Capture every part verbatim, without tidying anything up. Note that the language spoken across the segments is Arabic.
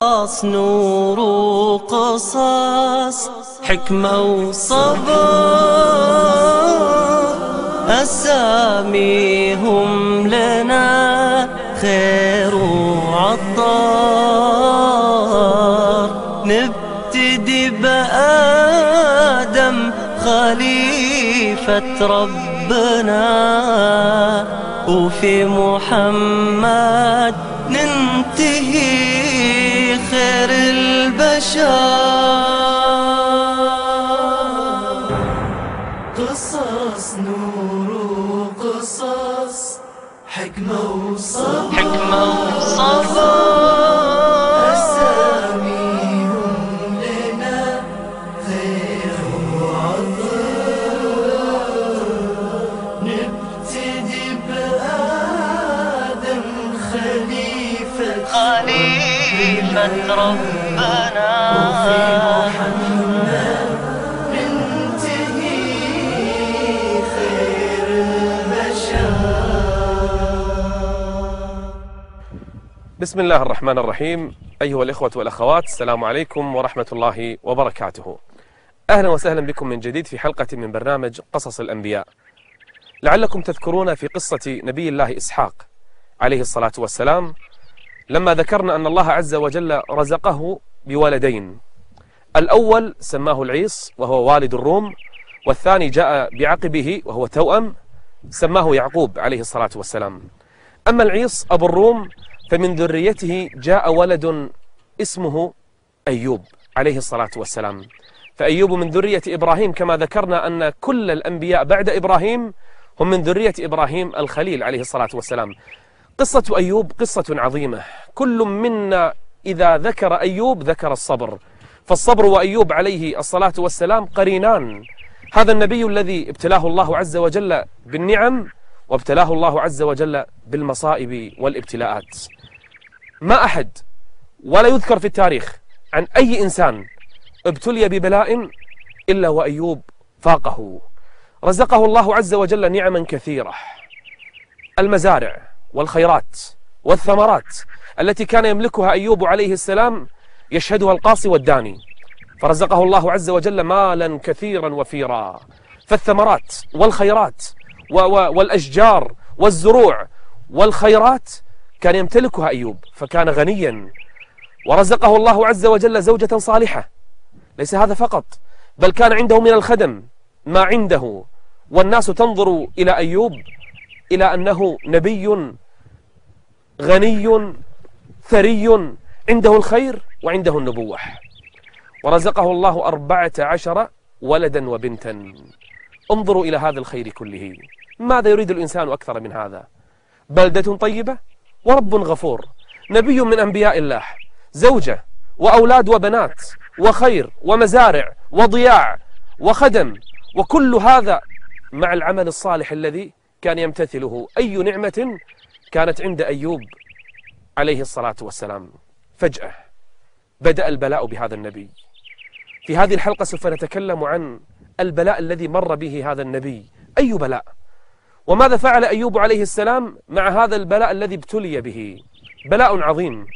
نور وقصص حكمة وصبر، أساميهم لنا خير وعطار. نبتدي بآدم خليفة ربنا، وفي محمد ننتهي خير البشر. قصص نور وقصص حكمة وصبر، حكمة وصبر. أساميهم لنا خير وعطر. نبتدي بآدم خليفة خليفة ربنا، وفي محمد ننتهي خير البشر. بسم الله الرحمن الرحيم. أيها الإخوة والأخوات، السلام عليكم ورحمة الله وبركاته. أهلا وسهلا بكم من جديد في حلقة من برنامج قصص الأنبياء. لعلكم تذكرون في قصة نبي الله إسحاق عليه الصلاة والسلام لما ذكرنا أن الله عز وجل رزقه بولدين، الأول سماه العيص وهو والد الروم، والثاني جاء بعقبه وهو توأم سماه يعقوب عليه الصلاة والسلام. أما العيص أبو الروم فمن ذريته جاء ولد اسمه أيوب عليه الصلاة والسلام. فأيوب من ذرية إبراهيم، كما ذكرنا أن كل الأنبياء بعد إبراهيم هم من ذرية إبراهيم الخليل عليه الصلاة والسلام. قصة أيوب قصة عظيمة، كل منا إذا ذكر أيوب ذكر الصبر، فالصبر وأيوب عليه الصلاة والسلام قرينان. هذا النبي الذي ابتلاه الله عز وجل بالنعم، وابتلاه الله عز وجل بالمصائب والابتلاءات. ما أحد ولا يذكر في التاريخ عن أي إنسان ابتلي ببلاء إلا وأيوب فاقه. رزقه الله عز وجل نعما كثيرة، المزارع والخيرات والثمرات التي كان يملكها أيوب عليه السلام يشهدها القاصي والداني، فرزقه الله عز وجل مالا كثيرا وفيرا. فالثمرات والخيرات والأشجار والزروع والخيرات كان يمتلكها أيوب، فكان غنيا. ورزقه الله عز وجل زوجة صالحة. ليس هذا فقط، بل كان عنده من الخدم ما عنده، والناس تنظر إلى أيوب إلى أنه نبي غني ثري عنده الخير وعنده النبوة. ورزقه الله أربعة عشر ولدا وبنتا. انظروا إلى هذا الخير كله، ماذا يريد الإنسان أكثر من هذا؟ بلدة طيبة ورب غفور، نبي من أنبياء الله، زوجة وأولاد وبنات وخير ومزارع وضياع وخدم، وكل هذا مع العمل الصالح الذي كان يمتثله. أي نعمة كانت عند أيوب عليه الصلاة والسلام. فجأة بدأ البلاء بهذا النبي. في هذه الحلقة سوف نتكلم عن البلاء الذي مر به هذا النبي. أي بلاء؟ وماذا فعل أيوب عليه السلام مع هذا البلاء الذي ابتلي به؟ بلاء عظيم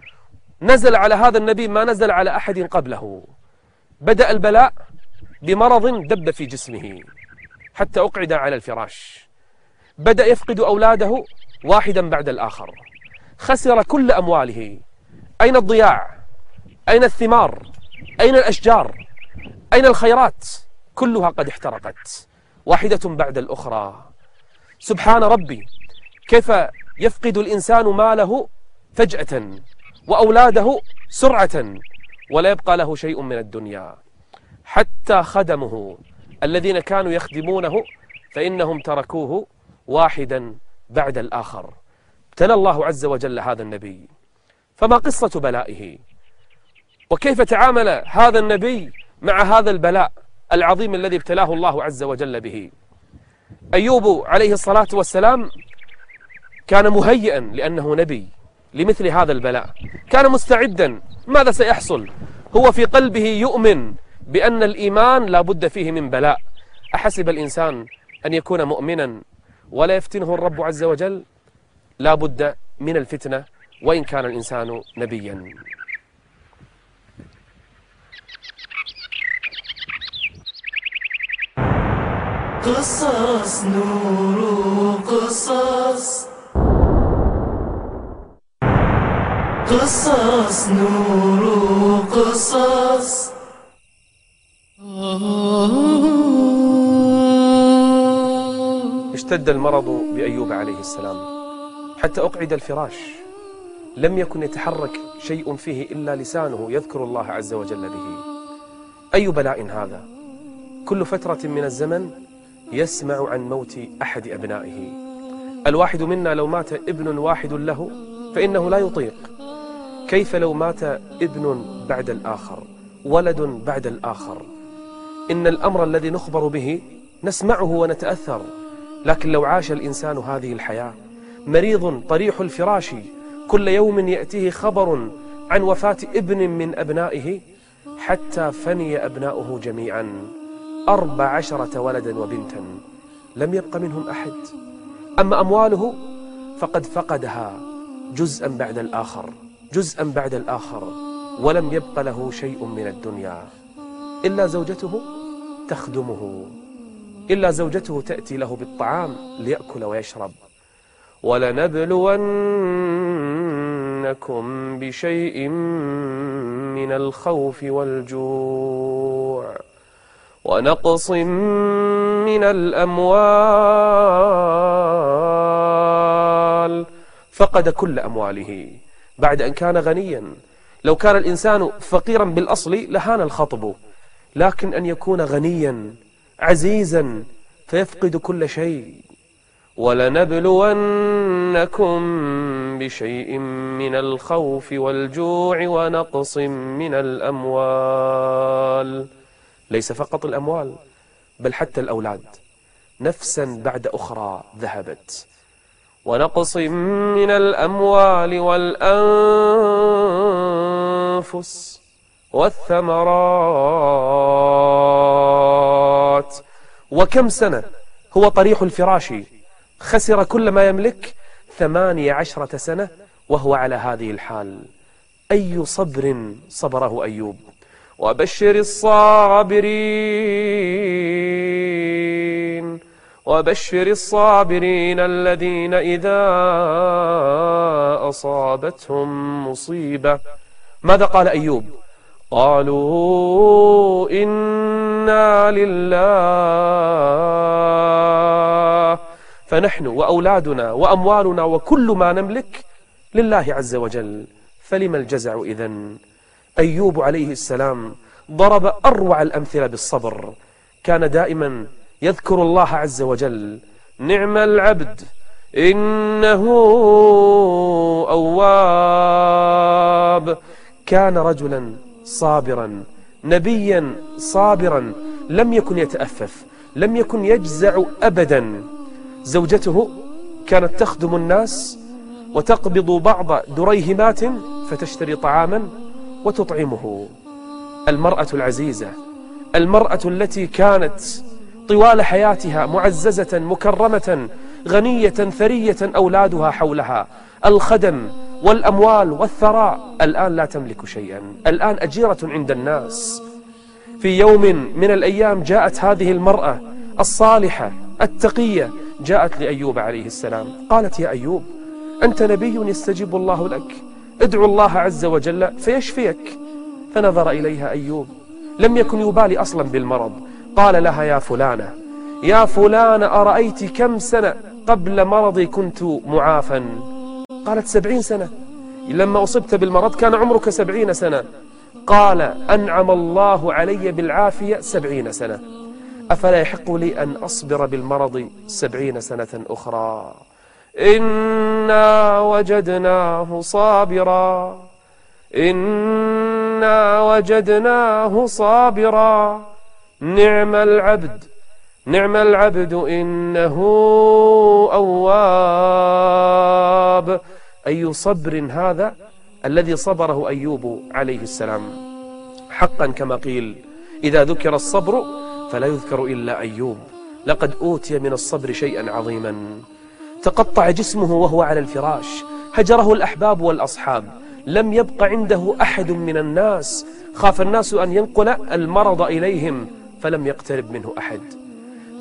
نزل على هذا النبي ما نزل على أحد قبله. بدأ البلاء بمرض دب في جسمه حتى أقعد على الفراش. بدأ يفقد أولاده واحدا بعد الآخر، خسر كل أمواله. أين الضياع؟ أين الثمار؟ أين الأشجار؟ أين الخيرات؟ كلها قد احترقت واحدة بعد الأخرى. سبحان ربي، كيف يفقد الإنسان ماله فجأة وأولاده سرعة ولا يبقى له شيء من الدنيا. حتى خدمه الذين كانوا يخدمونه فإنهم تركوه واحدا بعد الآخر. ابتلى الله عز وجل هذا النبي. فما قصة بلائه؟ وكيف تعامل هذا النبي مع هذا البلاء العظيم الذي ابتلاه الله عز وجل به؟ أيوب عليه الصلاة والسلام كان مهيئا لأنه نبي لمثل هذا البلاء، كان مستعدا. ماذا سيحصل؟ هو في قلبه يؤمن بأن الإيمان لا بد فيه من بلاء. أحسب الإنسان أن يكون مؤمنا ولا يفتنه الرب عز وجل؟ لا بد من الفتنة وإن كان الإنسان نبيا. قصص نور قصص قصص نور قصص. اشتد المرض بأيوب عليه السلام حتى أقعد الفراش، لم يكن يتحرك شيء فيه إلا لسانه يذكر الله عز وجل به. أي بلاء هذا! كل فترة من الزمن يسمع عن موت أحد أبنائه. الواحد منا لو مات ابن واحد له فإنه لا يطيق، كيف لو مات ابن بعد الآخر، ولد بعد الآخر؟ إن الأمر الذي نخبر به نسمعه ونتأثر، لكن لو عاش الإنسان هذه الحياة مريض طريح الفراش كل يوم يأتيه خبر عن وفاة ابن من أبنائه، حتى فني أبناؤه جميعا، أربع عشرة ولدا وبنتا، لم يبق منهم أحد. أما أمواله فقد فقدها جزءا بعد الآخر، جزءا بعد الآخر، ولم يبق له شيء من الدنيا إلا زوجته تخدمه، إلا زوجته تأتي له بالطعام ليأكل ويشرب. ولنبلونكم بشيء من الخوف والجوع ونقص من الأموال. فقد كل أمواله بعد أن كان غنيا. لو كان الإنسان فقيرا بالأصل لهان الخطب، لكن أن يكون غنيا عزيزا فيفقد كل شيء. ولنبلونكم بشيء من الخوف والجوع ونقص من الأموال. ليس فقط الأموال بل حتى الأولاد، نفسا بعد أخرى ذهبت. ونقص من الأموال والأنفس والثمرات. وكم سنة هو طريح الفراش، خسر كل ما يملك، ثمانية عشرة سنة وهو على هذه الحال. أي صبر صبره أيوب. وبشر الصابرين وبشر الصابرين الذين إذا أصابتهم مصيبة. ماذا قال أيوب؟ قالوا إنا لله. فنحن وأولادنا وأموالنا وكل ما نملك لله عز وجل، فلما الجزع إذن؟ أيوب عليه السلام ضرب أروع الأمثلة بالصبر، كان دائما يذكر الله عز وجل. نعم العبد إنه أواب. كان رجلا صابرا، نبيا صابرا، لم يكن يتأفف، لم يكن يجزع أبدا. زوجته كانت تخدم الناس وتقبض بعض دريهمات فتشتري طعاما وتطعمه. المرأة العزيزة، المرأة التي كانت طوال حياتها معززة مكرمة غنية ثرية، أولادها حولها، الخدم والأموال والثراء، الآن لا تملك شيئا، الآن أجيرة عند الناس. في يوم من الأيام جاءت هذه المرأة الصالحة التقية، جاءت لأيوب عليه السلام قالت: يا أيوب، أنت نبي يستجيب الله لك، ادعو الله عز وجل فيشفيك. فنظر إليها أيوب، لم يكن يبالي أصلا بالمرض. قال لها: يا فلانة يا فلانة، أرأيت كم سنة قبل مرضي كنت معافا؟ قالت: سبعين سنة. لما أصبت بالمرض كان عمرك سبعين سنة. قال: أنعم الله علي بالعافية سبعين سنة، أفلا يحق لي أن أصبر بالمرض سبعين سنة أخرى؟ إنا وجدناه صابرا إنا وجدناه صابرا نعم العبد نعم العبد إنه أواب. أي صبر هذا الذي صبره أيوب عليه السلام. حقا كما قيل: إذا ذكر الصبر فلا يذكر إلا أيوب، لقد أوتي من الصبر شيئا عظيما. تقطع جسمه وهو على الفراش، هجره الأحباب والأصحاب، لم يبق عنده أحد من الناس، خاف الناس أن ينقل المرض إليهم فلم يقترب منه أحد.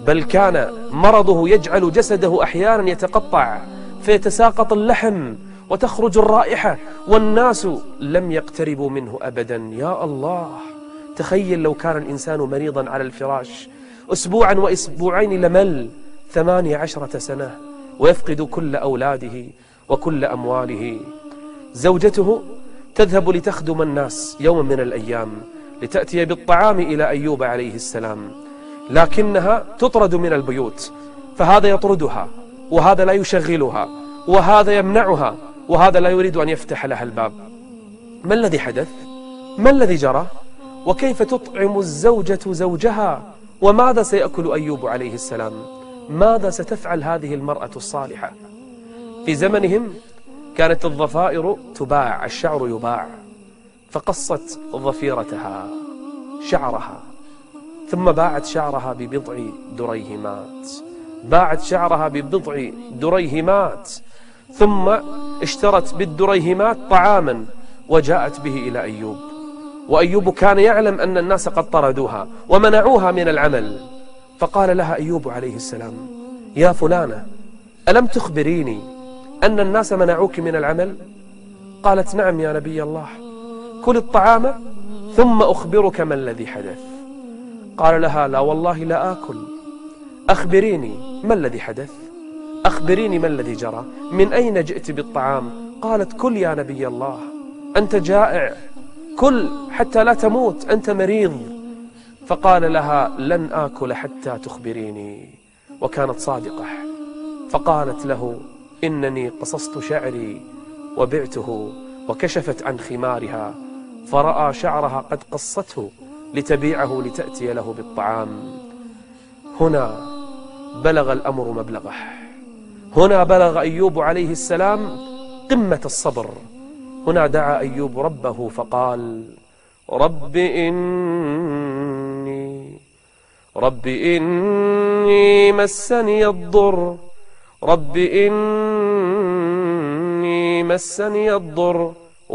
بل كان مرضه يجعل جسده أحيانا يتقطع فيتساقط اللحم وتخرج الرائحة، والناس لم يقتربوا منه أبدا. يا الله، تخيل لو كان الإنسان مريضا على الفراش أسبوعا وأسبوعين لمل ثمانية عشرة سنة ويفقد كل أولاده وكل أمواله. زوجته تذهب لتخدم الناس يوما من الأيام لتأتي بالطعام إلى أيوب عليه السلام، لكنها تطرد من البيوت، فهذا يطردها وهذا لا يشغلها وهذا يمنعها وهذا لا يريد أن يفتح لها الباب. ما الذي حدث؟ ما الذي جرى؟ وكيف تطعم الزوجة زوجها؟ وماذا سيأكل أيوب عليه السلام؟ ماذا ستفعل هذه المرأة الصالحة؟ في زمنهم كانت الضفائر تباع، الشعر يباع، فقصت ضفيرتها شعرها ثم باعت شعرها ببضع دريهمات، باعت شعرها ببضع دريهمات ثم اشترت بالدريهمات طعاما وجاءت به إلى أيوب. وأيوب كان يعلم أن الناس قد طردوها ومنعوها من العمل، فقال لها أيوب عليه السلام: يا فلانة، ألم تخبريني أن الناس منعوك من العمل؟ قالت: نعم يا نبي الله، كل الطعام ثم أخبرك ما الذي حدث. قال لها: لا والله لا آكل، أخبريني ما الذي حدث، أخبريني ما الذي جرى، من أين جئت بالطعام؟ قالت: كل يا نبي الله، أنت جائع، كل حتى لا تموت، أنت مريض. فقال لها: لن آكل حتى تخبريني. وكانت صادقة، فقالت له: إنني قصصت شعري وبعته، وكشفت عن خمارها فرأى شعرها قد قصته لتبيعه لتأتي له بالطعام. هنا بلغ الأمر مبلغه، هنا بلغ أيوب عليه السلام قمة الصبر. هنا دعا أيوب ربه فقال: رب إني رب إني مسني الضر رب إني مسني الضر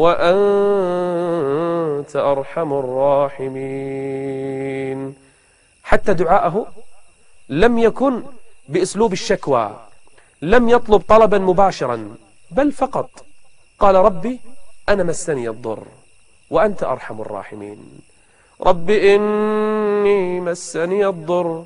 وأنت أرحم الراحمين. حتى دعاءه لم يكن بأسلوب الشكوى، لم يطلب طلبا مباشرا، بل فقط قال: ربي أنا مسني الضر وأنت أرحم الراحمين. رب إني مسني الضر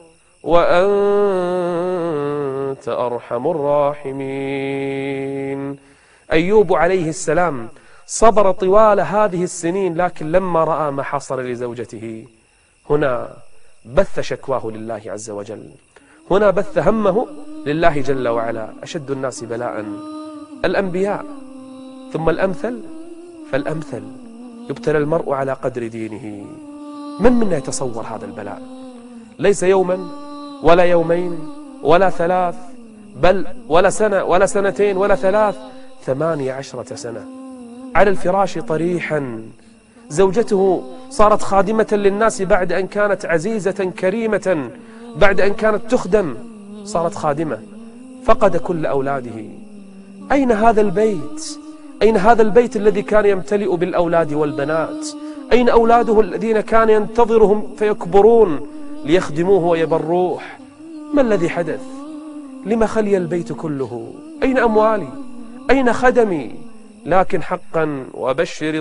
وأنت أرحم الراحمين. أيوب عليه السلام صبر طوال هذه السنين، لكن لما رأى ما حصل لزوجته هنا بث شكواه لله عز وجل، هنا بث همه لله جل وعلا. أشد الناس بلاء الأنبياء، ثم الأمثل فالأمثل، يبتلى المرء على قدر دينه. من منا يتصور هذا البلاء؟ ليس يوما ولا يومين ولا ثلاث، بل ولا سنة ولا سنتين ولا ثلاث، ثمانية عشرة سنة على الفراش طريحا. زوجته صارت خادمة للناس بعد أن كانت عزيزة كريمة، بعد أن كانت تخدم صارت خادمة. فقد كل أولاده. أين هذا البيت؟ أين هذا البيت الذي كان يمتلئ بالأولاد والبنات؟ أين أولاده الذين كان ينتظرهم فيكبرون ليخدموه ويبروه؟ ما الذي حدث؟ لما خلي البيت كله؟ أين أموالي؟ أين خدمي؟ لكن حقا وبشر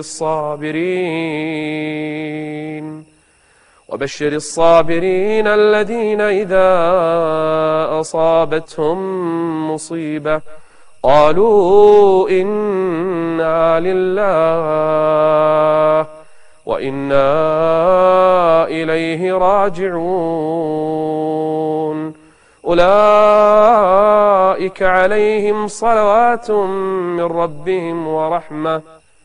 الصابرين وبشر الصابرين الذين إذا أصابتهم مصيبة قالوا إنا لله وإنا إليه راجعون. أولئك عليهم صلوات من ربهم ورحمة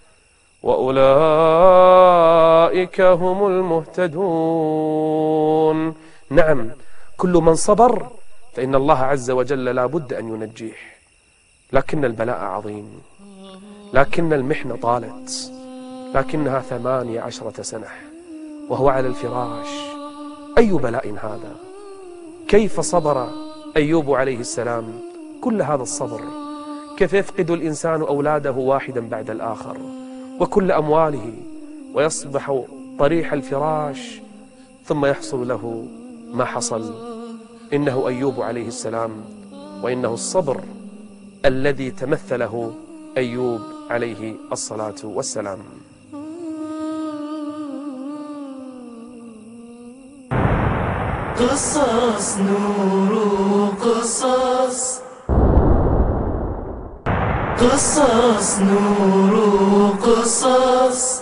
وأولئك هم المهتدون. نعم، كل من صبر فإن الله عز وجل لا بد أن ينجيه، لكن البلاء عظيم، لكن المحنة طالت، لكنها ثمانية عشرة سنة وهو على الفراش. أي بلاء هذا؟ كيف صبر أيوب عليه السلام كل هذا الصبر؟ كيف يفقد الإنسان أولاده واحدا بعد الآخر وكل أمواله ويصبح طريح الفراش، ثم يحصل له ما حصل؟ إنه أيوب عليه السلام، وإنه الصبر الذي تمثله أيوب عليه الصلاة والسلام. قصص نور قصص قصص نور قصص.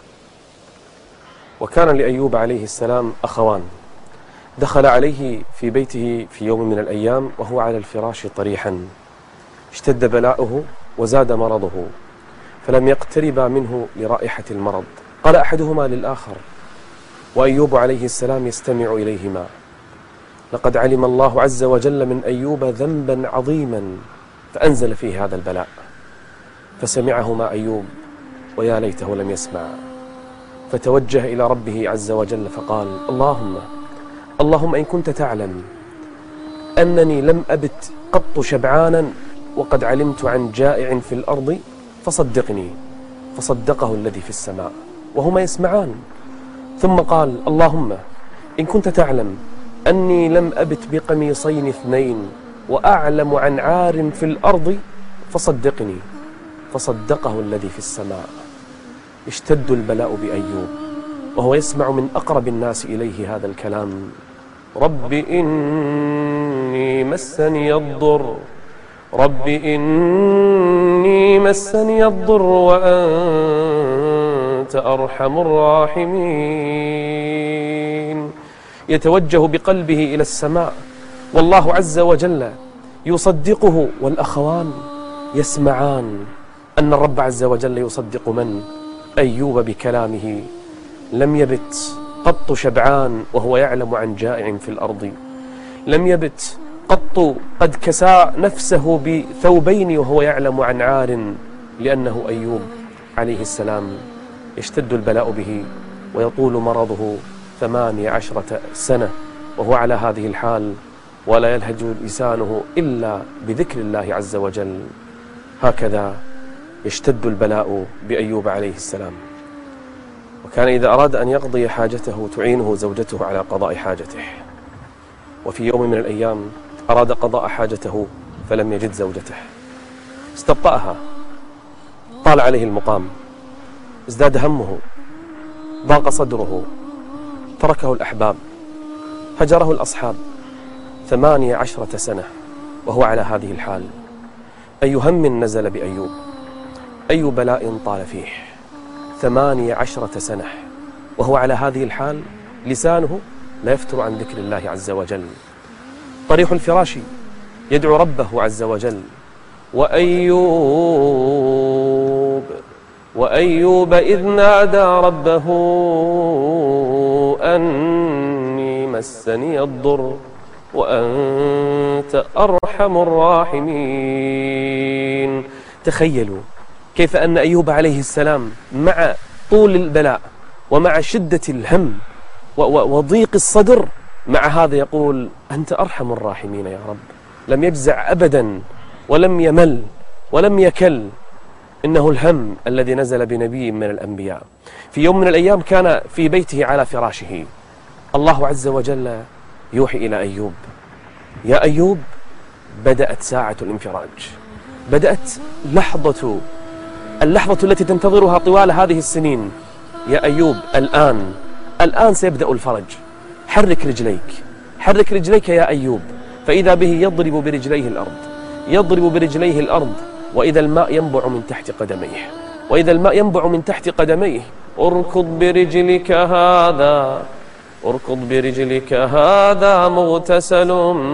وكان لأيوب عليه السلام أخوان، دخل عليه في بيته في يوم من الأيام وهو على الفراش طريحا، اشتد بلاؤه وزاد مرضه، فلم يقتربا منه لرائحة المرض. قال أحدهما للآخر وأيوب عليه السلام يستمع إليهما: لقد علم الله عز وجل من أيوب ذنبا عظيما فأنزل فيه هذا البلاء. فسمعهما أيوب ويا ليته لم يسمع، فتوجه إلى ربه عز وجل فقال: اللهم اللهم إن كنت تعلم أنني لم أبت قط شبعانا وقد علمت عن جائع في الأرض فصدقني. فصدقه الذي في السماء وهما يسمعان. ثم قال: اللهم إن كنت تعلم أني لم أبت بقميصين اثنين وأعلم عن عار في الأرض فصدقني. فصدقه الذي في السماء. اشتد البلاء بأيوب وهو يسمع من أقرب الناس إليه هذا الكلام: رب إني مسني الضر رب إني مسني الضر وأنت أرحم الراحمين. يتوجه بقلبه إلى السماء والله عز وجل يصدقه، والأخوان يسمعان أن الرب عز وجل يصدق من؟ أيوب بكلامه. لم يبت قط شبعان وهو يعلم عن جائع في الأرض، لم يبت قط قد كسى نفسه بثوبين وهو يعلم عن عار، لأنه أيوب عليه السلام يشتد البلاء به ويطول مرضه ثمانية عشرة سنة وهو على هذه الحال، ولا يلهج لسانه إلا بذكر الله عز وجل. هكذا يشتد البلاء بأيوب عليه السلام. وكان إذا أراد أن يقضي حاجته تعينه زوجته على قضاء حاجته. وفي يوم من الأيام أراد قضاء حاجته فلم يجد زوجته، استبطأها، طال عليه المقام، ازداد همه، ضاق صدره، تركه الأحباب، هجره الأصحاب. ثمانية عشرة سنة وهو على هذه الحال. أي هم نزل بأيوب، أي بلاء طال فيه. ثمانية عشرة سنة وهو على هذه الحال، لسانه لا يفتر عن ذكر الله عز وجل. طريح الفراش يدعو ربه عز وجل: وأيوب وأيوب إذ نادى ربه أني مسني الضر وأنت أرحم الراحمين. تخيلوا كيف أن أيوب عليه السلام مع طول البلاء ومع شدة الهم وضيق الصدر، مع هذا يقول: أنت أرحم الراحمين يا رب. لم يجزع أبدا ولم يمل ولم يكل. إنه الهم الذي نزل بنبي من الأنبياء. في يوم من الأيام كان في بيته على فراشه، الله عز وجل يوحي إلى أيوب: يا أيوب، بدأت ساعة الانفراج، بدأت لحظة اللحظة التي تنتظرها طوال هذه السنين. يا أيوب، الآن الآن سيبدأ الفرج. حرك رجليك، حرك رجليك يا أيوب. فإذا به يضرب برجليه الأرض، يضرب برجليه الأرض، وإذا الماء ينبع من تحت قدميه، وإذا الماء ينبع من تحت قدميه. اركض برجلك هذا اركض برجلك هذا مغتسل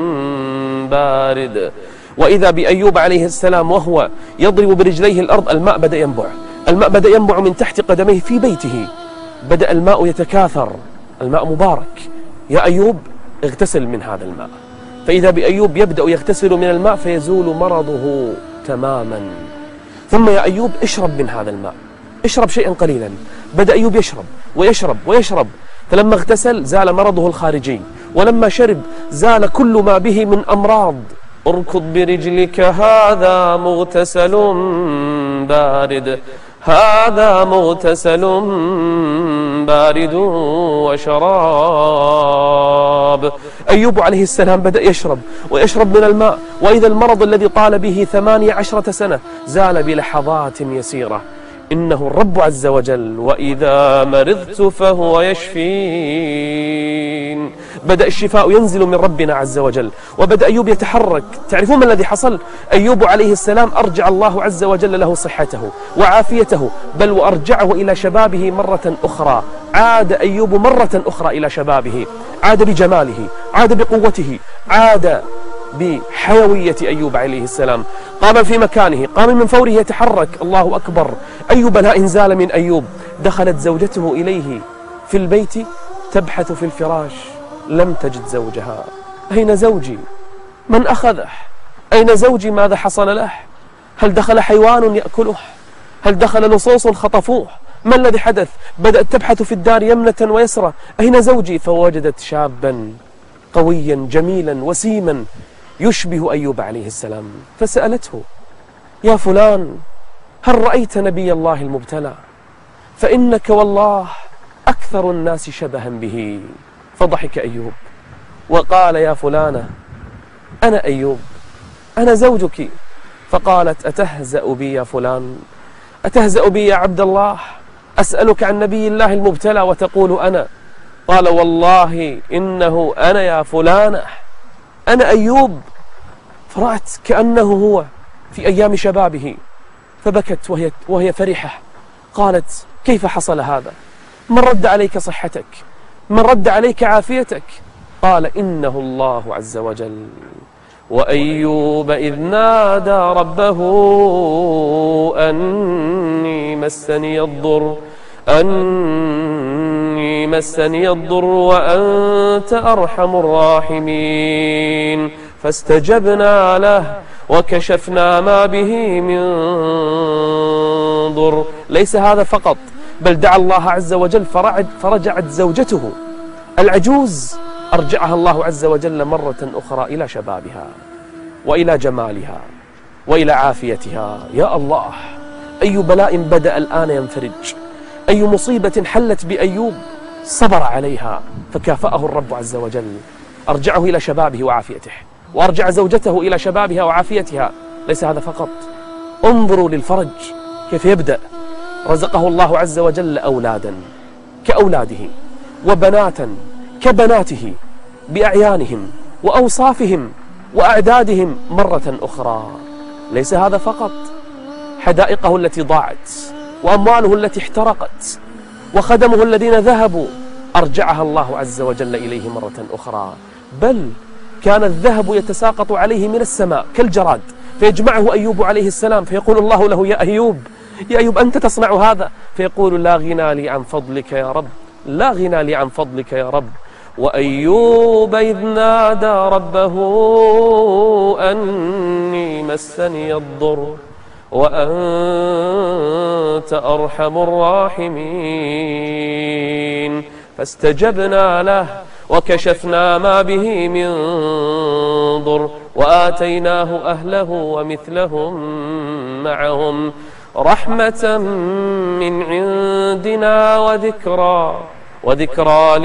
بارد. وإذا بأيوب عليه السلام وهو يضرب برجليه الأرض، الماء بدأ ينبع، الماء بدأ ينبع من تحت قدميه في بيته. بدأ الماء يتكاثر، الماء مبارك. يا أيوب، اغتسل من هذا الماء. فإذا بأيوب يبدأ يغتسل من الماء فيزول مرضه تماما. ثم يا أيوب، اشرب من هذا الماء، اشرب شيئا قليلا. بدأ أيوب يشرب ويشرب ويشرب، فلما اغتسل زال مرضه الخارجي، ولما شرب زال كل ما به من أمراض. اركض برجلك هذا مغتسل بارد هذا مغتسل بارد وشراب. أيوب عليه السلام بدأ يشرب ويشرب من الماء، وإذا المرض الذي طال به ثمانية عشرة سنة زال بلحظات يسيرة. إنه الرب عز وجل وإذا مرضت فهو يشفين. بدأ الشفاء ينزل من ربنا عز وجل، وبدأ أيوب يتحرك. تعرفون ما الذي حصل؟ أيوب عليه السلام أرجع الله عز وجل له صحته وعافيته، بل وأرجعه إلى شبابه مرة أخرى. عاد أيوب مرة أخرى إلى شبابه، عاد بجماله، عاد بقوته، عاد بحيوية أيوب عليه السلام. قام في مكانه، قام من فوره يتحرك. الله أكبر. أي بلاء انزال من أيوب. دخلت زوجته إليه في البيت تبحث في الفراش، لم تجد زوجها. أين زوجي؟ من أخذه؟ أين زوجي؟ ماذا حصل له؟ هل دخل حيوان يأكله؟ هل دخل لصوص خطفوه؟ ما الذي حدث؟ بدأت تبحث في الدار يمنة ويسرى، أين زوجي؟ فوجدت شابا قويا جميلا وسيما يشبه أيوب عليه السلام، فسألته: يا فلان، هل رأيت نبي الله المبتلى؟ فإنك والله أكثر الناس شبها به. فضحك أيوب وقال: يا فلانة، أنا أيوب، أنا زوجك. فقالت: أتهزأ بي يا فلان؟ أتهزأ بي يا عبد الله؟ أسألك عن نبي الله المبتلى وتقول أنا؟ قال: والله إنه أنا يا فلانة، أنا أيوب. فرأت كأنه هو في أيام شبابه، فبكت وهي, وهي فرحة. قالت: كيف حصل هذا؟ من رد عليك صحتك؟ من رد عليك عافيتك؟ قال: إنه الله عز وجل. وأيوب إذ نادى ربه أني مسني الضر أني مسني الضر وأنت أرحم الراحمين فاستجبنا له وكشفنا ما به من ضر. ليس هذا فقط، بل دعا الله عز وجل فرجعت زوجته العجوز، أرجعها الله عز وجل مرة أخرى إلى شبابها وإلى جمالها وإلى عافيتها. يا الله، أي بلاء بدأ الآن ينفرج، أي مصيبة حلت بأيوب صبر عليها فكافأه الرب عز وجل. أرجعه إلى شبابه وعافيته، وأرجع زوجته إلى شبابها وعافيتها. ليس هذا فقط، انظروا للفرج كيف يبدأ. رزقه الله عز وجل أولادا كأولاده وبناتا كبناته بأعيانهم وأوصافهم وأعدادهم مرة أخرى. ليس هذا فقط، حدائقه التي ضاعت وأمواله التي احترقت وخدمه الذين ذهبوا أرجعها الله عز وجل إليه مرة أخرى. بل كان الذهب يتساقط عليه من السماء كالجراد، فيجمعه أيوب عليه السلام، فيقول الله له: يا أيوب، يا أيوب، أنت تصنع هذا؟ فيقول: لا غنى لي عن فضلك يا رب، لا غنى لي عن فضلك يا رب. وأيوب إذ نادى ربه أني مسني الضر وأنت أرحم الراحمين فاستجبنا له وكشفنا ما به من ضر وآتيناه أهله ومثلهم معهم رحمة من عندنا وذكرى وذكرى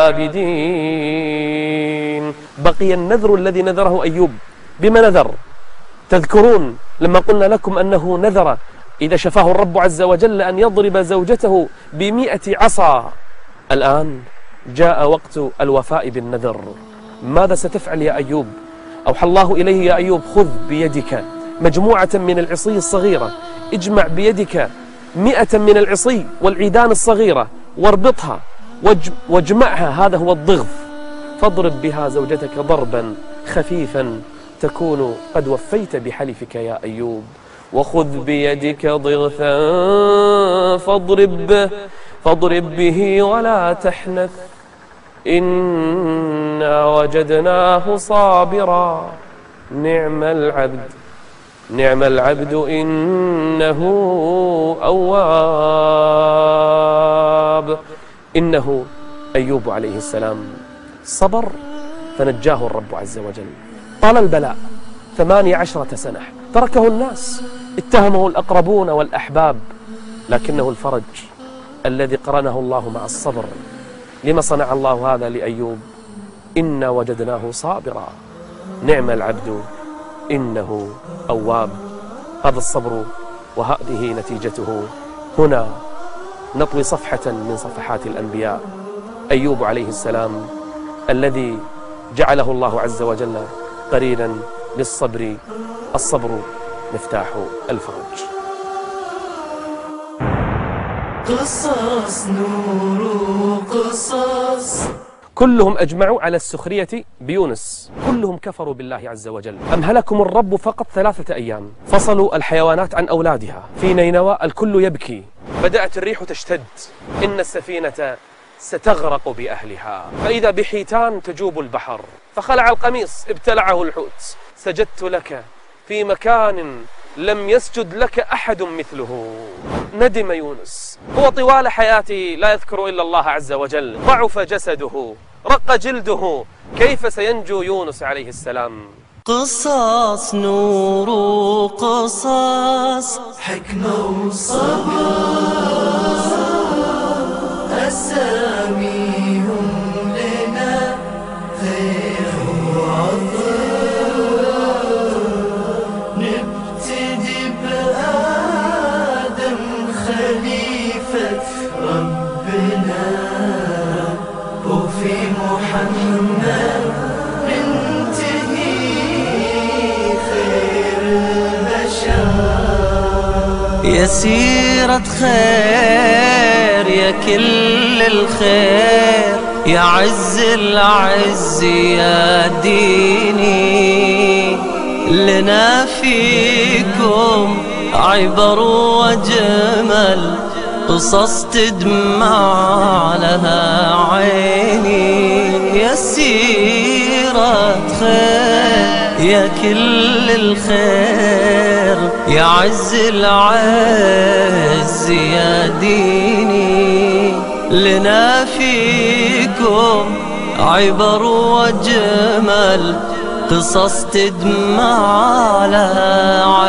للعابدين. بقي النذر الذي نذره أيوب. بما نذر؟ تذكرون لما قلنا لكم أنه نذر إذا شفاه الرب عز وجل أن يضرب زوجته بمئة عصا. الآن جاء وقت الوفاء بالنذر. ماذا ستفعل يا أيوب؟ أوحى الله إليه: يا أيوب، خذ بيدك مجموعة من العصي الصغيرة، اجمع بيدك مئة من العصي والعيدان الصغيرة واربطها واجمعها، هذا هو الضغط، فاضرب بها زوجتك ضربا خفيفا تكون قد وفيت بحلفك يا أيوب. وخذ بيدك ضغثا فاضرب به فاضرب به ولا تحنث إنا وجدناه صابرا نعم العبد نعم العبد إنه أواب. إنه أيوب عليه السلام صبر فنجاه الرب عز وجل. طال البلاء ثمانية عشرة سنة، تركه الناس، اتهمه الأقربون والأحباب، لكنه الفرج الذي قرنه الله مع الصبر. لما صنع الله هذا لأيوب؟ إنا وجدناه صابرا نعم العبد إنه أواب. هذا الصبر وهذه نتيجته. هنا نطوي صفحة من صفحات الأنبياء. أيوب عليه السلام الذي جعله الله عز وجل قرينا للصبر. الصبر مفتاح الفرج. قصص نور قصص. كلهم أجمعوا على السخرية بيونس، كلهم كفروا بالله عز وجل. أمهلكم الرب فقط ثلاثة أيام. فصلوا الحيوانات عن أولادها. في نينوى الكل يبكي. بدأت الريح تشتد. إن السفينة ستغرق بأهلها. فإذا بحيتان تجوب البحر. فخلع القميص ابتلعه الحوت. سجدت لك في مكان لم يسجد لك أحد مثله. ندم يونس. هو طوال حياته لا يذكر إلا الله عز وجل. ضعف جسده، رق جلده. كيف سينجو يونس عليه السلام؟ قصص نور قصص، حكمة وصبر، أساميهم لنا خير وعطر. نبتدي بآدم خليفة ربنا، وفي محمد يا سيرة خير يا كل الخير، يا عز العز يا ديني. لنا فيكم عبر وجمل، قصص تدمع لها عيني. يا سيرة خير يا كل الخير، يا عز العز يا ديني. لنا فيكم عبر وجمل، قصص تدمع لها